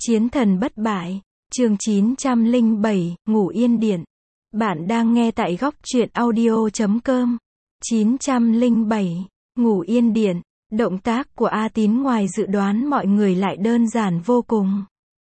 Chiến thần bất bại, chương 907, Ngủ Yên Điện. Bạn đang nghe tại góc truyện audio.com. 907, Ngủ Yên Điện. Động tác của A Tín ngoài dự đoán mọi người lại đơn giản vô cùng.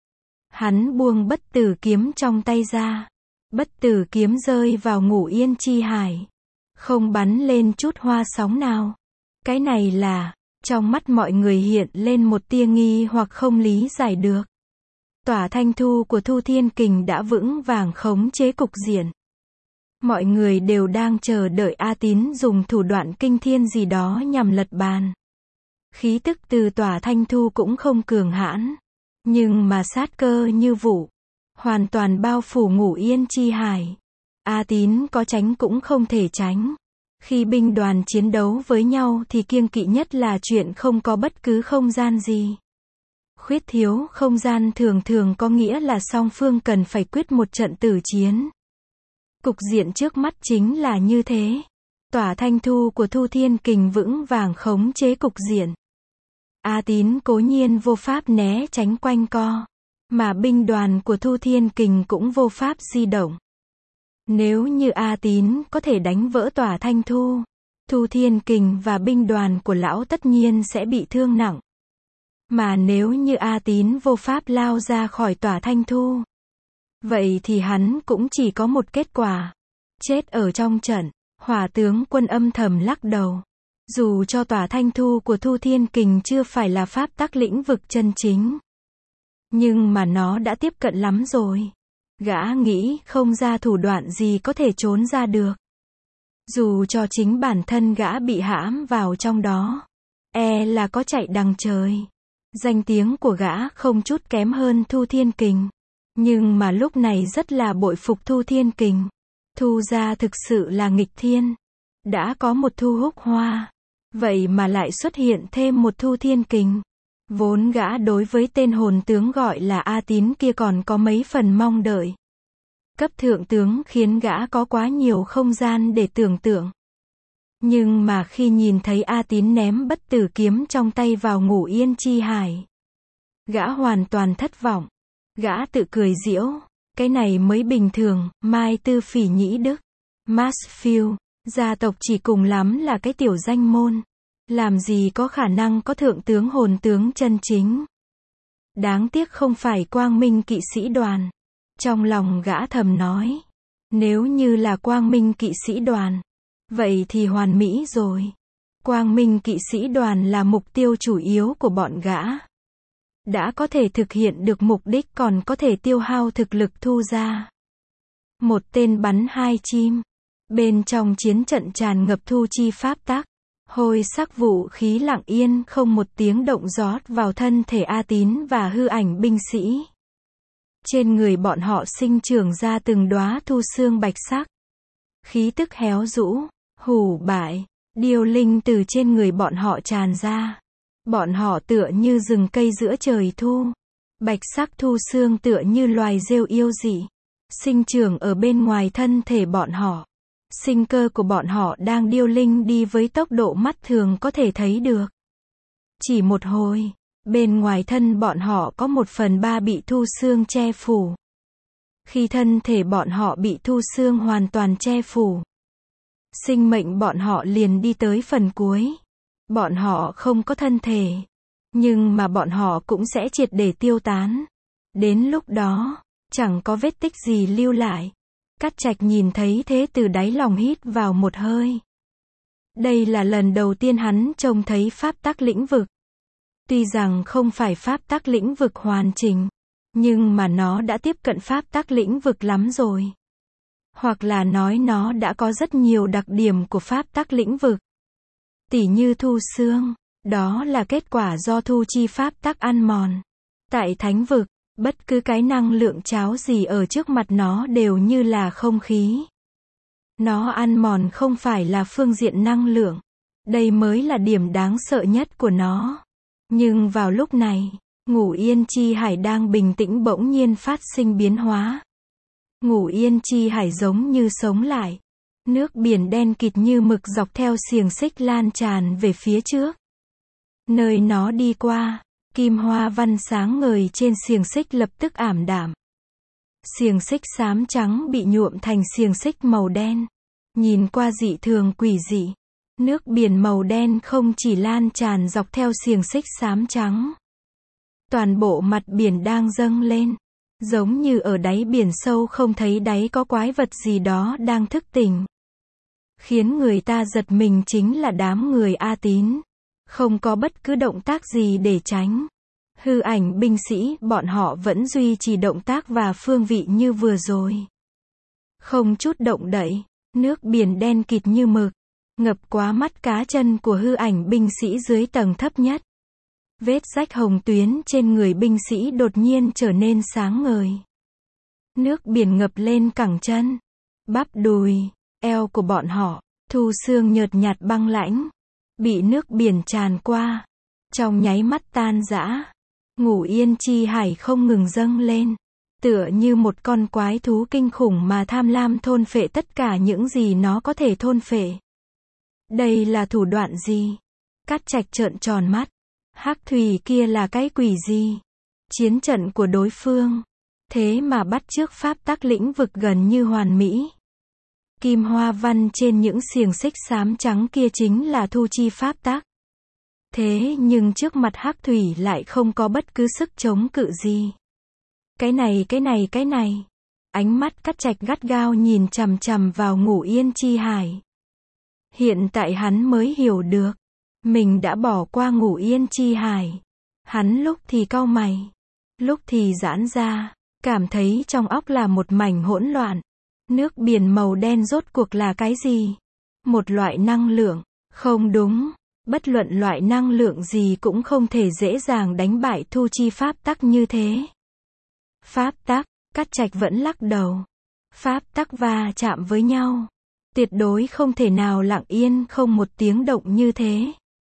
Hắn buông bất tử kiếm trong tay ra. Bất tử kiếm rơi vào Ngủ Yên chi hải. Không bắn lên chút hoa sóng nào. Cái này là, trong mắt mọi người hiện lên một tia nghi hoặc không lý giải được. Tỏa thanh thu của Thu Thiên Kình đã vững vàng khống chế cục diện. Mọi người đều đang chờ đợi A Tín dùng thủ đoạn kinh thiên gì đó nhằm lật bàn. Khí tức từ tỏa thanh thu cũng không cường hãn, nhưng mà sát cơ như vụ, hoàn toàn bao phủ Ngủ Yên chi hải. A Tín có tránh cũng không thể tránh. Khi binh đoàn chiến đấu với nhau thì kiêng kỵ nhất là chuyện không có bất cứ không gian gì. Khuyết thiếu không gian thường thường có nghĩa là song phương cần phải quyết một trận tử chiến. Cục diện trước mắt chính là như thế. Tỏa thanh thu của Thu Thiên Kình vững vàng khống chế cục diện. A Tín cố nhiên vô pháp né tránh quanh co, mà binh đoàn của Thu Thiên Kình cũng vô pháp di động. Nếu như A Tín có thể đánh vỡ tỏa thanh thu, Thu Thiên Kình và binh đoàn của lão tất nhiên sẽ bị thương nặng. Mà nếu như A Tín vô pháp lao ra khỏi tỏa thanh thu, vậy thì hắn cũng chỉ có một kết quả. Chết ở trong trận. Hỏa tướng Quân âm thầm lắc đầu. Dù cho tỏa thanh thu của Thu Thiên Kình chưa phải là pháp tắc lĩnh vực chân chính, nhưng mà nó đã tiếp cận lắm rồi. Gã nghĩ không ra thủ đoạn gì có thể trốn ra được. Dù cho chính bản thân gã bị hãm vào trong đó, là có chạy đằng trời. Danh tiếng của gã không chút kém hơn Thu Thiên Kình. Nhưng mà lúc này rất là bội phục Thu Thiên Kình. Thu gia thực sự là nghịch thiên. Đã có một Thu Húc Hoa, vậy mà lại xuất hiện thêm một Thu Thiên Kình. Vốn gã đối với tên hồn tướng gọi là A Tín kia còn có mấy phần mong đợi. Cấp thượng tướng khiến gã có quá nhiều không gian để tưởng tượng. Nhưng mà khi nhìn thấy A Tín ném bất tử kiếm trong tay vào Ngủ Yên chi hải, gã hoàn toàn thất vọng. Gã tự cười giễu, cái này mới bình thường. Mai Tư Phỉ Nhĩ Đức, Mansfield, gia tộc chỉ cùng lắm là cái tiểu danh môn, làm gì có khả năng có thượng tướng hồn tướng chân chính. Đáng tiếc không phải Quang Minh kỵ sĩ đoàn. Trong lòng gã thầm nói, nếu như là Quang Minh kỵ sĩ đoàn, vậy thì hoàn mỹ rồi. Quang Minh kỵ sĩ đoàn là mục tiêu chủ yếu của bọn gã. Đã có thể thực hiện được mục đích còn có thể tiêu hao thực lực Thu ra. Một tên bắn hai chim. Bên trong chiến trận tràn ngập thu chi pháp tắc. Hôi sắc vũ khí lặng yên không một tiếng động rót vào thân thể A Tín và hư ảnh binh sĩ. Trên người bọn họ sinh trưởng ra từng đóa thu xương bạch sắc. Khí tức héo rũ, hủ bại, điêu linh từ trên người bọn họ tràn ra. Bọn họ tựa như rừng cây giữa trời thu. Bạch sắc thu xương tựa như loài rêu yêu dị. Sinh trưởng ở bên ngoài thân thể bọn họ. Sinh cơ của bọn họ đang điêu linh đi với tốc độ mắt thường có thể thấy được. Chỉ một hồi, bên ngoài thân bọn họ có 1/3 bị thu xương che phủ. Khi thân thể bọn họ bị thu xương hoàn toàn che phủ, sinh mệnh bọn họ liền đi tới phần cuối. Bọn họ không có thân thể, nhưng mà bọn họ cũng sẽ triệt để tiêu tán. Đến lúc đó, chẳng có vết tích gì lưu lại. Cát Trạch nhìn thấy thế từ đáy lòng hít vào một hơi. Đây là lần đầu tiên hắn trông thấy pháp tắc lĩnh vực. Tuy rằng không phải pháp tắc lĩnh vực hoàn chỉnh, nhưng mà nó đã tiếp cận pháp tắc lĩnh vực lắm rồi. Hoặc là nói nó đã có rất nhiều đặc điểm của pháp tắc lĩnh vực. Tỉ như thu xương, đó là kết quả do thu chi pháp tắc ăn mòn. Tại thánh vực, bất cứ cái năng lượng cháo gì ở trước mặt nó đều như là không khí. Nó ăn mòn không phải là phương diện năng lượng. Đây mới là điểm đáng sợ nhất của nó. Nhưng vào lúc này, Ngủ Yên chi hải đang bình tĩnh bỗng nhiên phát sinh biến hóa. Ngủ Yên chi hải giống như sống lại. Nước biển đen kịt như mực dọc theo xiềng xích lan tràn về phía trước. Nơi nó đi qua, Kim hoa văn sáng ngời trên xiềng xích lập tức ảm đạm. Xiềng xích xám trắng bị nhuộm thành xiềng xích màu đen. Nhìn qua dị thường quỷ dị. Nước biển màu đen không chỉ lan tràn dọc theo xiềng xích xám trắng. Toàn bộ mặt biển đang dâng lên. Giống như ở đáy biển sâu không thấy đáy có quái vật gì đó đang thức tỉnh. Khiến người ta giật mình chính là đám người A Tín. Không có bất cứ động tác gì để tránh. Hư ảnh binh sĩ, bọn họ vẫn duy trì động tác và phương vị như vừa rồi. Không chút động đậy, nước biển đen kịt như mực, ngập quá mắt cá chân của hư ảnh binh sĩ dưới tầng thấp nhất. Vết rách hồng tuyến trên người binh sĩ đột nhiên trở nên sáng ngời. Nước biển ngập lên cẳng chân, bắp đùi, eo của bọn họ, thu xương nhợt nhạt băng lãnh, bị nước biển tràn qua, trong nháy mắt tan rã. Ngũ Yên Chi Hải không ngừng dâng lên, tựa như một con quái thú kinh khủng mà tham lam thôn phệ tất cả những gì nó có thể thôn phệ. Đây là thủ đoạn gì? Cát Trạch trợn tròn mắt. Hắc thủy kia là cái quỷ gì? Chiến trận của đối phương, thế mà bắt chước pháp tắc lĩnh vực gần như hoàn mỹ. Kim hoa văn trên những xiềng xích xám trắng kia chính là thu chi pháp tắc. Thế nhưng trước mặt hắc thủy lại không có bất cứ sức chống cự gì. Cái này. Ánh mắt Cát Trạch gắt gao nhìn chằm chằm vào Ngũ Yên Chi Hải. Hiện tại hắn mới hiểu được. Mình đã bỏ qua Ngũ Yên Chi Hải. Hắn lúc thì cau mày, lúc thì giãn ra, cảm thấy trong óc là một mảnh hỗn loạn. Nước biển màu đen rốt cuộc là cái gì? Một loại năng lượng. Không đúng. Bất luận loại năng lượng gì cũng không thể dễ dàng đánh bại thu chi pháp tắc như thế. Pháp tắc, Cát Trạch vẫn lắc đầu. Pháp tắc va chạm với nhau. Tuyệt đối không thể nào lặng yên không một tiếng động như thế.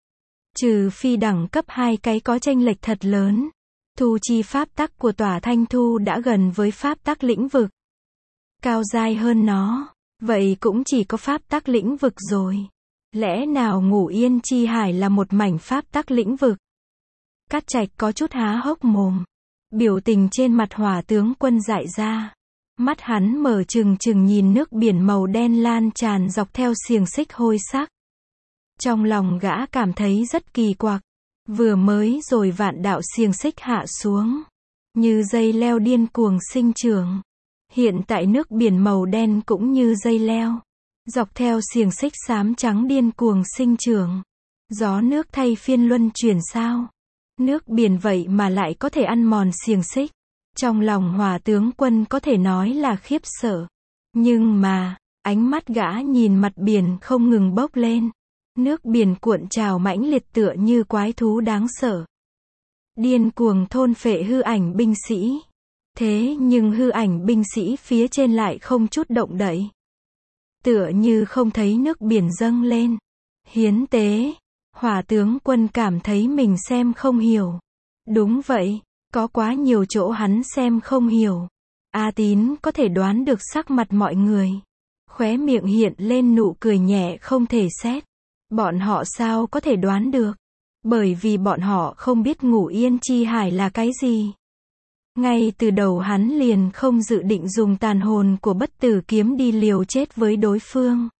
Trừ phi đẳng cấp 2 cái có chênh lệch thật lớn. Thu chi pháp tắc của Tỏa Thanh Thu đã gần với pháp tắc lĩnh vực. Cao giai hơn nó, vậy cũng chỉ có pháp tắc lĩnh vực rồi. Lẽ nào Ngũ Yên Chi Hải là một mảnh pháp tắc lĩnh vực? Cát Trạch có chút há hốc mồm. Biểu tình trên mặt Hỏa tướng quân dại ra. Mắt hắn mở trừng trừng nhìn nước biển màu đen lan tràn dọc theo xiềng xích hôi sắc. Trong lòng gã cảm thấy rất kỳ quặc. Vừa mới rồi vạn đạo xiềng xích hạ xuống. Như dây leo điên cuồng sinh trưởng. Hiện tại nước biển màu đen cũng như dây leo. Dọc theo xiềng xích xám trắng điên cuồng sinh trưởng. Gió nước thay phiên luân chuyển sao? Nước biển vậy mà lại có thể ăn mòn xiềng xích. Trong lòng Hỏa tướng quân có thể nói là khiếp sợ. Nhưng mà, ánh mắt gã nhìn mặt biển không ngừng bốc lên. Nước biển cuộn trào mãnh liệt tựa như quái thú đáng sợ. Điên cuồng thôn phệ hư ảnh binh sĩ. Thế nhưng hư ảnh binh sĩ phía trên lại không chút động đậy. Tựa như không thấy nước biển dâng lên. Hiến tế. Hỏa tướng quân cảm thấy mình xem không hiểu. Đúng vậy, có quá nhiều chỗ hắn xem không hiểu. A Tín có thể đoán được sắc mặt mọi người. Khóe miệng hiện lên nụ cười nhẹ không thể xét. Bọn họ sao có thể đoán được? Bởi vì bọn họ không biết Ngũ Yên Chi Hải là cái gì. Ngay từ đầu hắn liền không dự định dùng tàn hồn của bất tử kiếm đi liều chết với đối phương.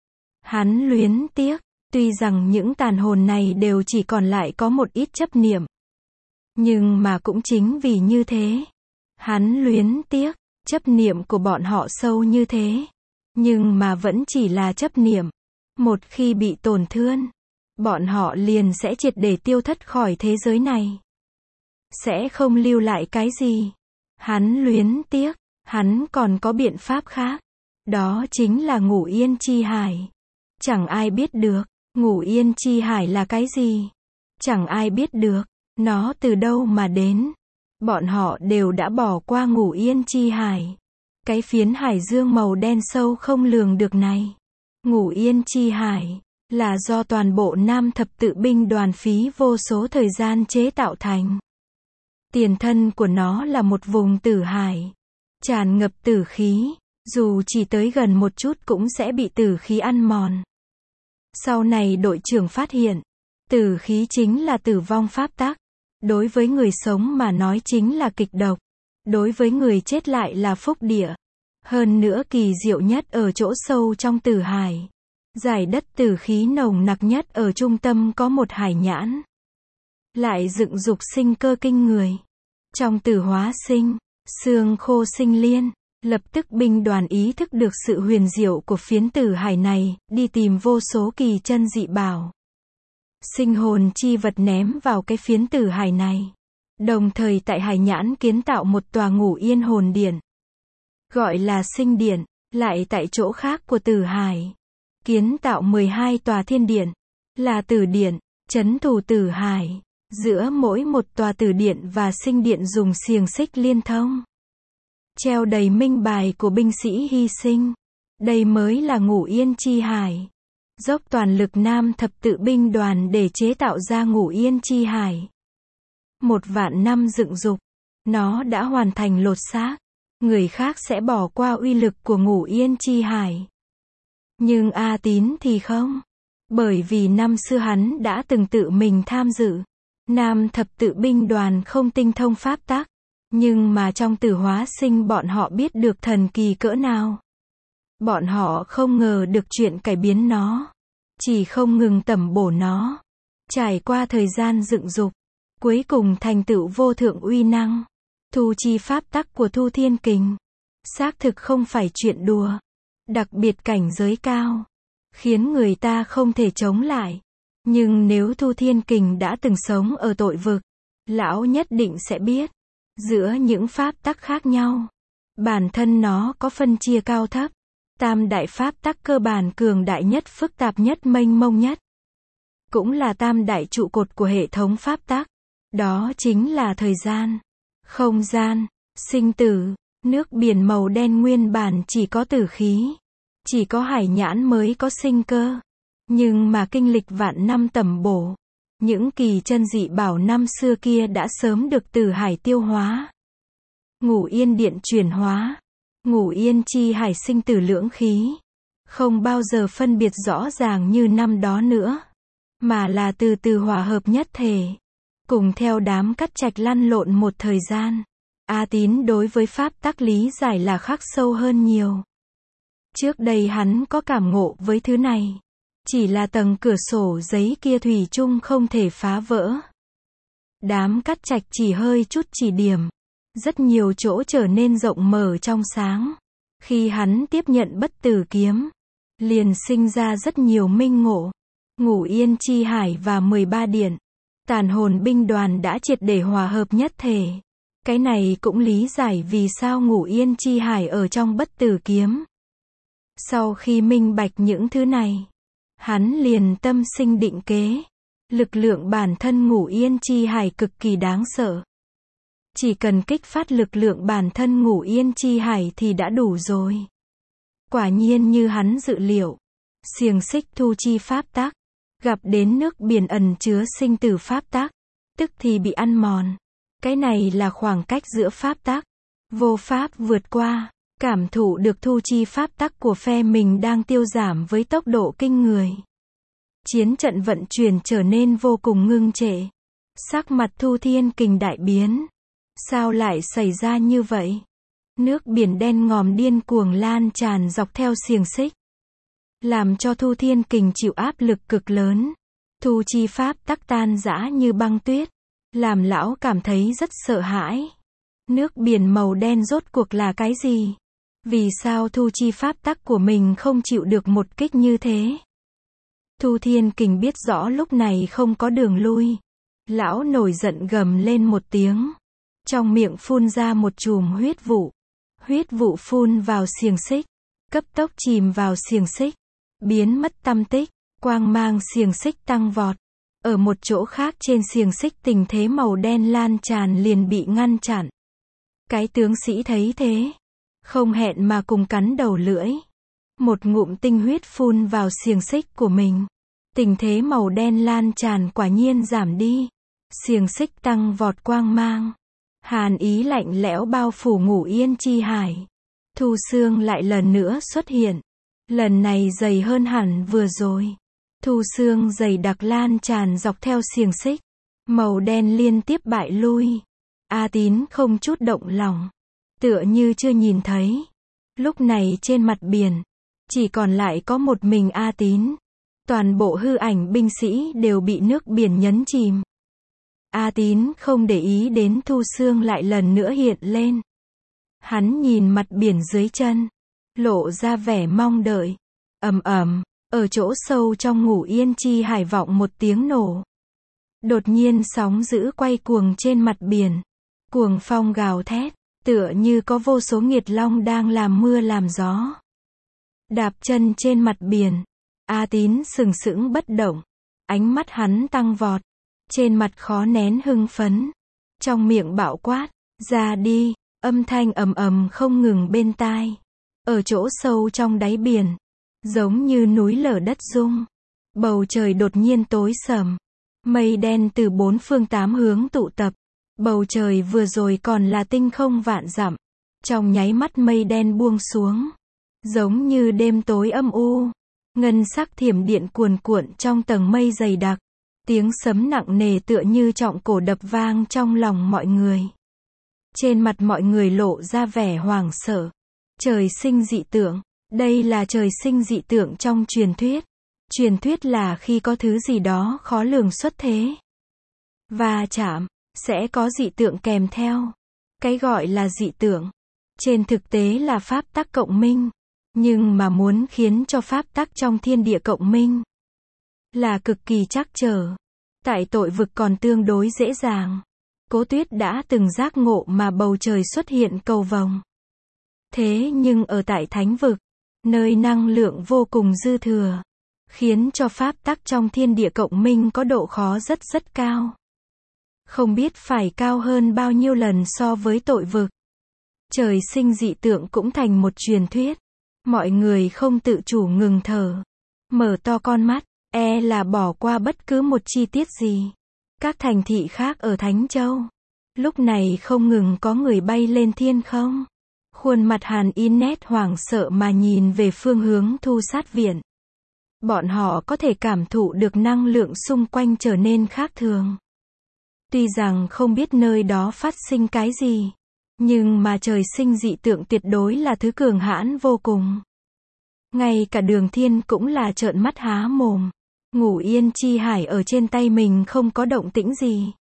Hắn luyến tiếc, tuy rằng những tàn hồn này đều chỉ còn lại có một ít chấp niệm. Nhưng mà cũng chính vì như thế. Hắn luyến tiếc, chấp niệm của bọn họ sâu như thế. Nhưng mà vẫn chỉ là chấp niệm. Một khi bị tổn thương, bọn họ liền sẽ triệt để tiêu thất khỏi thế giới này. Sẽ không lưu lại cái gì. Hắn luyến tiếc, hắn còn có biện pháp khác. Đó chính là Ngũ Yên Chi Hải. Chẳng ai biết được, Ngũ Yên Chi Hải là cái gì. Chẳng ai biết được, nó từ đâu mà đến. Bọn họ đều đã bỏ qua Ngũ Yên Chi Hải. Cái phiến hải dương màu đen sâu không lường được này. Ngũ Yên Chi Hải là do toàn bộ Nam Thập Tự binh đoàn phí vô số thời gian chế tạo thành. Tiền thân của nó là một vùng tử hải, tràn ngập tử khí, dù chỉ tới gần một chút cũng sẽ bị tử khí ăn mòn. Sau này đội trưởng phát hiện, tử khí chính là tử vong pháp tắc. Đối với người sống mà nói chính là kịch độc. Đối với người chết lại là phúc địa. Hơn nữa kỳ diệu nhất ở chỗ sâu trong tử hải. Giải đất tử khí nồng nặc nhất ở trung tâm có một hải nhãn. Lại dựng dục sinh cơ kinh người. Trong tử hóa sinh, xương khô sinh liên. Lập tức binh đoàn ý thức được sự huyền diệu của phiến tử hải này, đi tìm vô số kỳ chân dị bảo. Sinh hồn chi vật ném vào cái phiến tử hải này. Đồng thời tại hải nhãn kiến tạo một tòa ngủ yên hồn điện. Gọi là sinh điện, lại tại chỗ khác của tử hải. Kiến tạo 12 tòa thiên điện, là tử điện, trấn thủ tử hải. Giữa mỗi một tòa tử điện và sinh điện dùng xiềng xích liên thông. Treo đầy minh bài của binh sĩ hy sinh. Đây mới là ngủ yên chi hải. Dốc toàn lực Nam thập tự binh đoàn để chế tạo ra ngủ yên chi hải. 1.000 năm dựng dục. Nó đã hoàn thành lột xác. Người khác sẽ bỏ qua uy lực của ngủ yên chi hải. Nhưng A Tín thì không. Bởi vì năm xưa hắn đã từng tự mình tham dự. Nam thập tự binh đoàn không tinh thông pháp tắc. Nhưng mà trong tử hóa sinh bọn họ biết được thần kỳ cỡ nào. Bọn họ không ngờ được chuyện cải biến nó. Chỉ không ngừng tẩm bổ nó. Trải qua thời gian dựng dục. Cuối cùng thành tựu vô thượng uy năng. Thu chi pháp tắc của Thu Thiên Kình. Xác thực không phải chuyện đùa. Đặc biệt cảnh giới cao. Khiến người ta không thể chống lại. Nhưng nếu Thu Thiên Kình đã từng sống ở tội vực. Lão nhất định sẽ biết. Giữa những pháp tắc khác nhau. Bản thân nó có phân chia cao thấp. Tam đại pháp tắc cơ bản cường đại nhất, phức tạp nhất, mênh mông nhất. Cũng là tam đại trụ cột của hệ thống pháp tắc. Đó chính là thời gian, không gian, sinh tử. Nước biển màu đen nguyên bản chỉ có tử khí. Chỉ có hải nhãn mới có sinh cơ. Nhưng mà kinh lịch vạn năm tẩm bổ. Những kỳ chân dị bảo năm xưa kia đã sớm được tử hải tiêu hóa. Ngủ yên điện chuyển hóa. Ngủ yên chi hải sinh tử lưỡng khí. Không bao giờ phân biệt rõ ràng như năm đó nữa. Mà là từ từ hòa hợp nhất thể. Cùng theo đám cắt trạch lăn lộn một thời gian. A Tín đối với pháp tắc lý giải là khắc sâu hơn nhiều. Trước đây hắn có cảm ngộ với thứ này. Chỉ là tầng cửa sổ giấy kia thủy chung không thể phá vỡ. Đám cắt trạch chỉ hơi chút chỉ điểm. Rất nhiều chỗ trở nên rộng mở trong sáng. Khi hắn tiếp nhận bất tử kiếm. Liền sinh ra rất nhiều minh ngộ. Ngủ yên chi hải và 13 điện. Tàn hồn binh đoàn đã triệt để hòa hợp nhất thể. Cái này cũng lý giải vì sao ngủ yên chi hải ở trong bất tử kiếm. Sau khi minh bạch những thứ này. Hắn liền tâm sinh định kế. Lực lượng bản thân ngủ yên chi hải cực kỳ đáng sợ. Chỉ cần kích phát lực lượng bản thân ngủ yên chi hải thì đã đủ rồi. Quả nhiên như hắn dự liệu. Xiềng xích thu chi pháp tắc. Gặp đến nước biển ẩn chứa sinh tử pháp tắc. Tức thì bị ăn mòn. Cái này là khoảng cách giữa pháp tắc. Vô pháp vượt qua. Cảm thụ được thu chi pháp tắc của phe mình đang tiêu giảm với tốc độ kinh người. Chiến trận vận chuyển trở nên vô cùng ngưng trệ. Sắc mặt Thu Thiên Kình đại biến. Sao lại xảy ra như vậy? Nước biển đen ngòm điên cuồng lan tràn dọc theo xiềng xích. Làm cho Thu Thiên Kình chịu áp lực cực lớn. Thu chi pháp tắc tan rã như băng tuyết. Làm lão cảm thấy rất sợ hãi. Nước biển màu đen rốt cuộc là cái gì? Vì sao thu chi pháp tắc của mình không chịu được một kích như thế? Thu Thiên Kình biết rõ lúc này không có đường lui. Lão nổi giận gầm lên một tiếng. Trong miệng phun ra một chùm huyết vụ. Huyết vụ phun vào xiềng xích. Cấp tốc chìm vào xiềng xích. Biến mất tăm tích. Quang mang xiềng xích tăng vọt. Ở một chỗ khác trên xiềng xích tình thế màu đen lan tràn liền bị ngăn chặn. Cái tướng sĩ thấy thế. Không hẹn mà cùng cắn đầu lưỡi. Một ngụm tinh huyết phun vào xiềng xích của mình. Tình thế màu đen lan tràn quả nhiên giảm đi. Xiềng xích tăng vọt quang mang. Hàn ý lạnh lẽo bao phủ ngủ yên chi hải. Thu xương lại lần nữa xuất hiện. Lần này dày hơn hẳn vừa rồi. Thu xương dày đặc lan tràn dọc theo xiềng xích. Màu đen liên tiếp bại lui. A Tín không chút động lòng, tựa như chưa nhìn thấy. Lúc này trên mặt biển, chỉ còn lại có một mình A Tín. Toàn bộ hư ảnh binh sĩ đều bị nước biển nhấn chìm. A Tín không để ý đến Thu Xương lại lần nữa hiện lên. Hắn nhìn mặt biển dưới chân, lộ ra vẻ mong đợi. Ầm ầm, ở chỗ sâu trong Ngũ Yên Chi Hải vọng một tiếng nổ. Đột nhiên sóng dữ quay cuồng trên mặt biển. Cuồng phong gào thét, tựa như có vô số nghiệt long đang làm mưa làm gió. Đạp chân trên mặt biển, A Tín sừng sững bất động. Ánh mắt hắn tăng vọt, trên mặt khó nén hưng phấn. Trong miệng bạo quát, ra đi, âm thanh ầm ầm không ngừng bên tai. Ở chỗ sâu trong đáy biển, giống như núi lở đất rung. Bầu trời đột nhiên tối sầm. Mây đen từ bốn phương tám hướng tụ tập. Bầu trời vừa rồi còn là tinh không vạn dặm. Trong nháy mắt mây đen buông xuống. Giống như đêm tối âm u. Ngân sắc thiểm điện cuồn cuộn trong tầng mây dày đặc. Tiếng sấm nặng nề tựa như trọng cổ đập vang trong lòng mọi người. Trên mặt mọi người lộ ra vẻ hoảng sợ. Trời sinh dị tượng. Đây là trời sinh dị tượng trong truyền thuyết. Truyền thuyết là khi có thứ gì đó khó lường xuất thế. Va chạm, sẽ có dị tượng kèm theo. Cái gọi là dị tượng, trên thực tế là pháp tắc cộng minh. Nhưng mà muốn khiến cho pháp tắc trong thiên địa cộng minh là cực kỳ trắc trở. Tại tội vực còn tương đối dễ dàng. Cố Tuyết đã từng giác ngộ mà bầu trời xuất hiện cầu vồng. Thế nhưng ở tại thánh vực, nơi năng lượng vô cùng dư thừa, khiến cho pháp tắc trong thiên địa cộng minh có độ khó rất cao. Không biết phải cao hơn bao nhiêu lần so với tội vực. Trời sinh dị tượng cũng thành một truyền thuyết. Mọi người không tự chủ ngừng thở. Mở to con mắt, là bỏ qua bất cứ một chi tiết gì. Các thành thị khác ở Thánh Châu. Lúc này không ngừng có người bay lên thiên không. Khuôn mặt Hàn In nét hoảng sợ mà nhìn về phương hướng Thu Sát Viện. Bọn họ có thể cảm thụ được năng lượng xung quanh trở nên khác thường. Tuy rằng không biết nơi đó phát sinh cái gì, nhưng mà trời sinh dị tượng tuyệt đối là thứ cường hãn vô cùng. Ngay cả Đường Thiên cũng là trợn mắt há mồm. Ngũ Yên Chi Hải ở trên tay mình không có động tĩnh gì.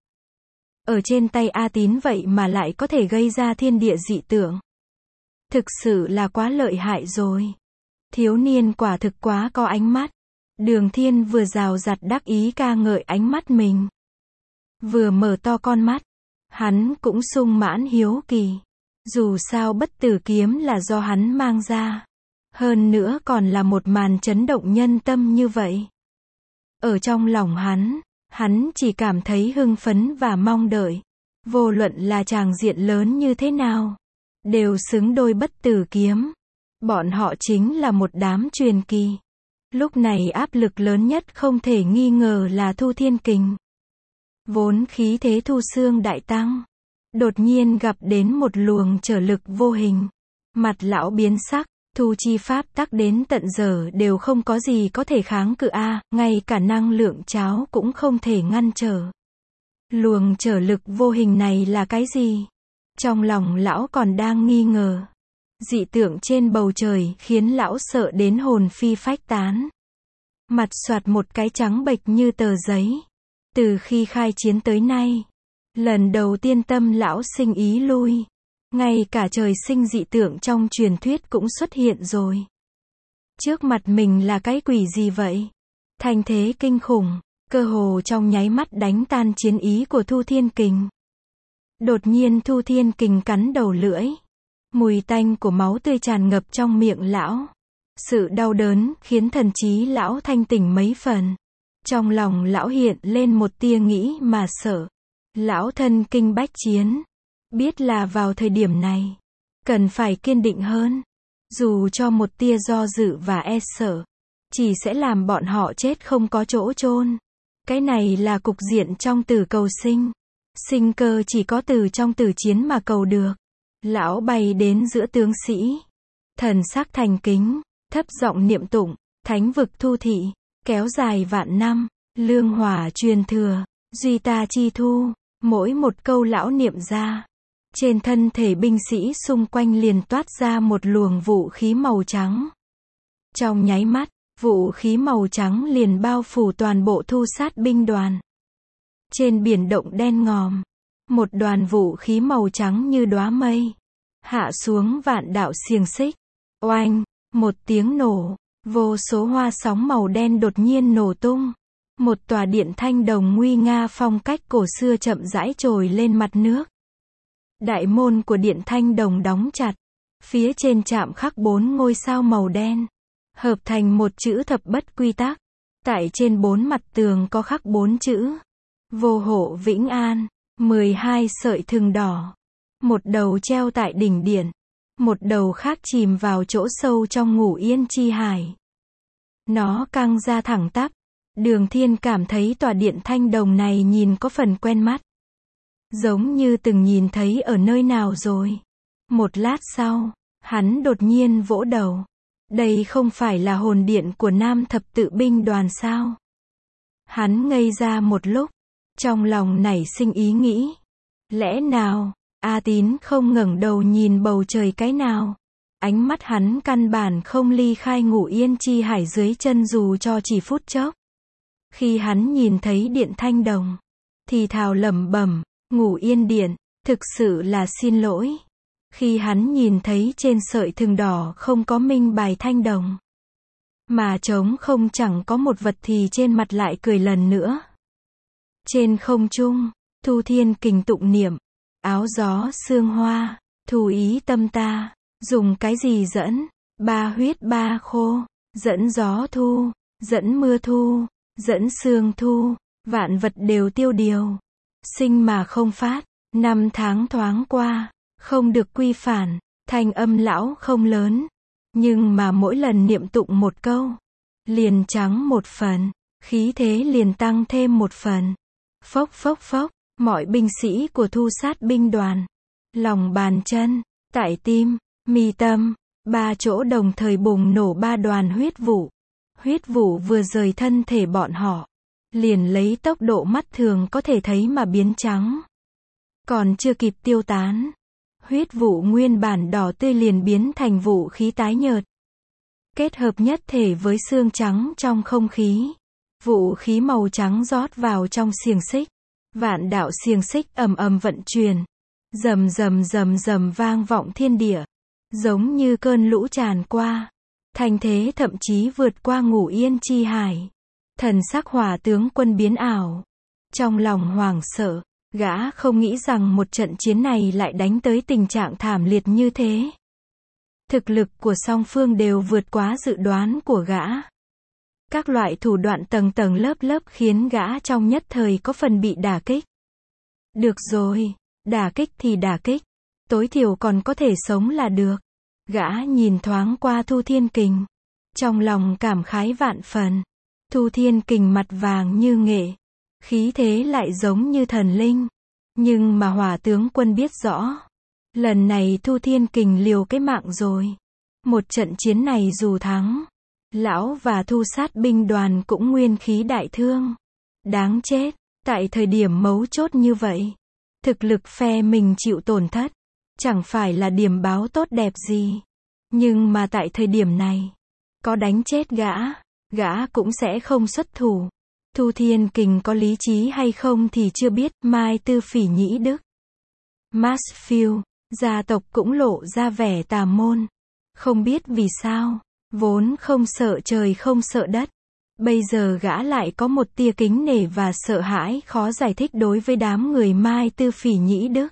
Ở trên tay A Tín vậy mà lại có thể gây ra thiên địa dị tượng. Thực sự là quá lợi hại rồi. Thiếu niên quả thực quá có ánh mắt. Đường Thiên vừa rào rạt đắc ý ca ngợi ánh mắt mình. Vừa mở to con mắt, hắn cũng sung mãn hiếu kỳ. Dù sao bất tử kiếm là do hắn mang ra. Hơn nữa còn là một màn chấn động nhân tâm như vậy. Ở trong lòng hắn chỉ cảm thấy hưng phấn và mong đợi. Vô luận là tràng diện lớn như thế nào, đều xứng đôi bất tử kiếm. Bọn họ chính là một đám truyền kỳ. Lúc này áp lực lớn nhất không thể nghi ngờ là Thu Thiên Kình. Vốn khí thế Thu Xương đại tăng. Đột nhiên gặp đến một luồng trở lực vô hình. Mặt lão biến sắc. Thu chi pháp tắc đến tận giờ đều không có gì có thể kháng cự ngay cả năng lượng cháo cũng không thể ngăn trở. Luồng trở lực vô hình này là cái gì? Trong lòng lão còn đang nghi ngờ. Dị tượng trên bầu trời khiến lão sợ đến hồn phi phách tán. Mặt soạt một cái trắng bệch như tờ giấy. Từ khi khai chiến tới nay, lần đầu tiên tâm lão sinh ý lui. Ngay cả trời sinh dị tượng trong truyền thuyết cũng xuất hiện rồi. Trước mặt mình là cái quỷ gì vậy? Thanh thế kinh khủng, cơ hồ trong nháy mắt đánh tan chiến ý của Thu Thiên Kình. Đột nhiên Thu Thiên Kình cắn đầu lưỡi. Mùi tanh của máu tươi tràn ngập trong miệng lão. Sự đau đớn khiến thần trí lão thanh tỉnh mấy phần. Trong lòng lão hiện lên một tia nghĩ mà sợ. Lão thân kinh bách chiến. Biết là vào thời điểm này, cần phải kiên định hơn. Dù cho một tia do dự và sợ, chỉ sẽ làm bọn họ chết không có chỗ chôn. Cái này là cục diện trong tử cầu sinh. Sinh cơ chỉ có từ trong tử chiến mà cầu được. Lão bay đến giữa tướng sĩ. Thần sắc thành kính, thấp giọng niệm tụng, thánh vực thu thị, kéo dài vạn năm, lương hỏa truyền thừa. duy ta chi thu, mỗi một câu lão niệm ra. Trên thân thể binh sĩ xung quanh liền toát ra một luồng vũ khí màu trắng. Trong nháy mắt, vũ khí màu trắng liền bao phủ toàn bộ thu sát binh đoàn. Trên biển động đen ngòm, một đoàn vũ khí màu trắng như đóa mây hạ xuống vạn đạo xiềng xích. Oanh, một tiếng nổ, vô số hoa sóng màu đen đột nhiên nổ tung. Một tòa điện thanh đồng nguy nga phong cách cổ xưa chậm rãi trồi lên mặt nước. Đại môn của điện thanh đồng đóng chặt. Phía trên chạm khắc 4 ngôi sao màu đen, hợp thành một chữ thập bất quy tắc. Tại trên 4 mặt tường có khắc 4 chữ: vô hộ vĩnh an. 12 sợi thừng đỏ, một đầu treo tại đỉnh điện, một đầu khác chìm vào chỗ sâu trong Ngũ Yên Chi Hải. Nó căng ra thẳng tắp. Đường Thiên cảm thấy tòa điện thanh đồng này nhìn có phần quen mắt, giống như từng nhìn thấy ở nơi nào rồi. Một lát sau, hắn đột nhiên vỗ đầu. Đây không phải là hồn điện của Nam Thập Tự binh đoàn sao? Hắn ngây ra một lúc, trong lòng nảy sinh ý nghĩ. Lẽ nào, A Tín không ngẩng đầu nhìn bầu trời cái nào? Ánh mắt hắn căn bản không ly khai Ngũ Yên Chi Hải dưới chân dù cho chỉ phút chốc. Khi hắn nhìn thấy điện thanh đồng, thì thào lẩm bẩm, Ngũ Yên Điện, thực sự là xin lỗi. Khi hắn nhìn thấy trên sợi thừng đỏ không có minh bài thanh đồng, mà trống không chẳng có một vật thì trên mặt lại cười lần nữa. Trên không trung, Thu Thiên Kình tụng niệm, áo gió sương hoa, thu ý tâm ta, dùng cái gì dẫn, ba huyết ba khô, dẫn gió thu, dẫn mưa thu, dẫn sương thu, vạn vật đều tiêu điều, sinh mà không phát. 5 tháng thoáng qua, không được quy phản, thanh âm lão không lớn, nhưng mà mỗi lần niệm tụng một câu, liền trắng một phần, khí thế liền tăng thêm một phần. Phốc phốc phốc, mọi binh sĩ của thu sát binh đoàn, lòng bàn chân, tại tim, mi tâm, 3 chỗ đồng thời bùng nổ 3 đoàn huyết vụ. Huyết vụ vừa rời thân thể bọn họ, liền lấy tốc độ mắt thường có thể thấy mà biến trắng. Còn chưa kịp tiêu tán, huyết vụ nguyên bản đỏ tươi liền biến thành vũ khí tái nhợt. Kết hợp nhất thể với xương trắng trong không khí. Vũ khí màu trắng rót vào trong xiềng xích. Vạn đạo xiềng xích ầm ầm vận chuyển. Rầm rầm rầm rầm vang vọng thiên địa. Giống như cơn lũ tràn qua. Thành thế thậm chí vượt qua Ngũ Yên Chi Hải. Thần sắc Hỏa tướng quân biến ảo. Trong lòng hoảng sợ, gã không nghĩ rằng một trận chiến này lại đánh tới tình trạng thảm liệt như thế. Thực lực của song phương đều vượt quá dự đoán của gã. Các loại thủ đoạn tầng tầng lớp lớp khiến gã trong nhất thời có phần bị đả kích. Được rồi, đả kích thì đả kích, tối thiểu còn có thể sống là được. Gã nhìn thoáng qua Thu Thiên Kình, trong lòng cảm khái vạn phần. Thu Thiên Kình mặt vàng như nghệ, khí thế lại giống như thần linh. Nhưng mà Hỏa tướng quân biết rõ, lần này Thu Thiên Kình liều cái mạng rồi. Một trận chiến này dù thắng, lão và thu sát binh đoàn cũng nguyên khí đại thương. Đáng chết, tại thời điểm mấu chốt như vậy, thực lực phe mình chịu tổn thất, chẳng phải là điểm báo tốt đẹp gì. Nhưng mà tại thời điểm này, có đánh chết gã cũng sẽ không xuất thủ. Thu Thiên Kình có lý trí hay không thì chưa biết. Mai Tư Phỉ Nhĩ Đức, Mansfield, gia tộc cũng lộ ra vẻ tà môn. Không biết vì sao, vốn không sợ trời không sợ đất, bây giờ gã lại có một tia kính nể và sợ hãi khó giải thích đối với đám người Mai Tư Phỉ Nhĩ Đức,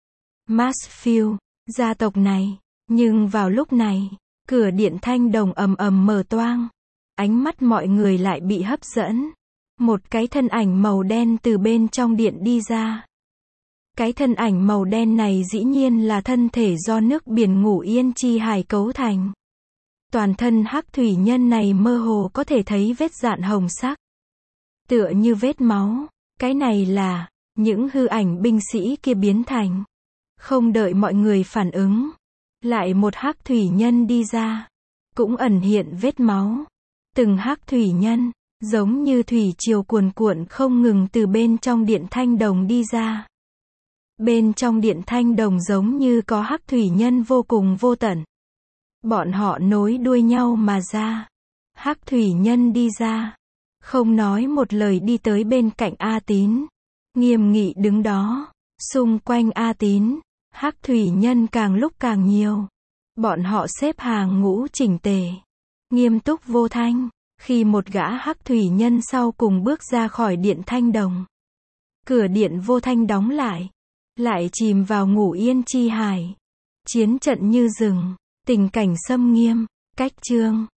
Mansfield, gia tộc này. Nhưng vào lúc này, cửa điện thanh đồng ầm ầm mở toang. Ánh mắt mọi người lại bị hấp dẫn. Một cái thân ảnh màu đen từ bên trong điện đi ra. Cái thân ảnh màu đen này dĩ nhiên là thân thể do nước biển Ngũ Yên Chi Hải cấu thành. Toàn thân hắc thủy nhân này mơ hồ có thể thấy vết dạn hồng sắc, tựa như vết máu. Cái này là những hư ảnh binh sĩ kia biến thành. Không đợi mọi người phản ứng, lại một hắc thủy nhân đi ra, cũng ẩn hiện vết máu. Từng hắc thủy nhân giống như thủy triều cuồn cuộn không ngừng từ bên trong điện thanh đồng đi ra. Bên trong điện thanh đồng giống như có hắc thủy nhân vô cùng vô tận. Bọn họ nối đuôi nhau mà ra. Hắc thủy nhân đi ra, không nói một lời đi tới bên cạnh A Tín. Nghiêm nghị đứng đó, xung quanh A Tín, hắc thủy nhân càng lúc càng nhiều. Bọn họ xếp hàng ngũ chỉnh tề, nghiêm túc vô thanh. Khi một gã hắc thủy nhân sau cùng bước ra khỏi điện thanh đồng, cửa điện vô thanh đóng lại chìm vào ngủ yên chi hải. Chiến trận như rừng, tình cảnh xâm nghiêm, cách chương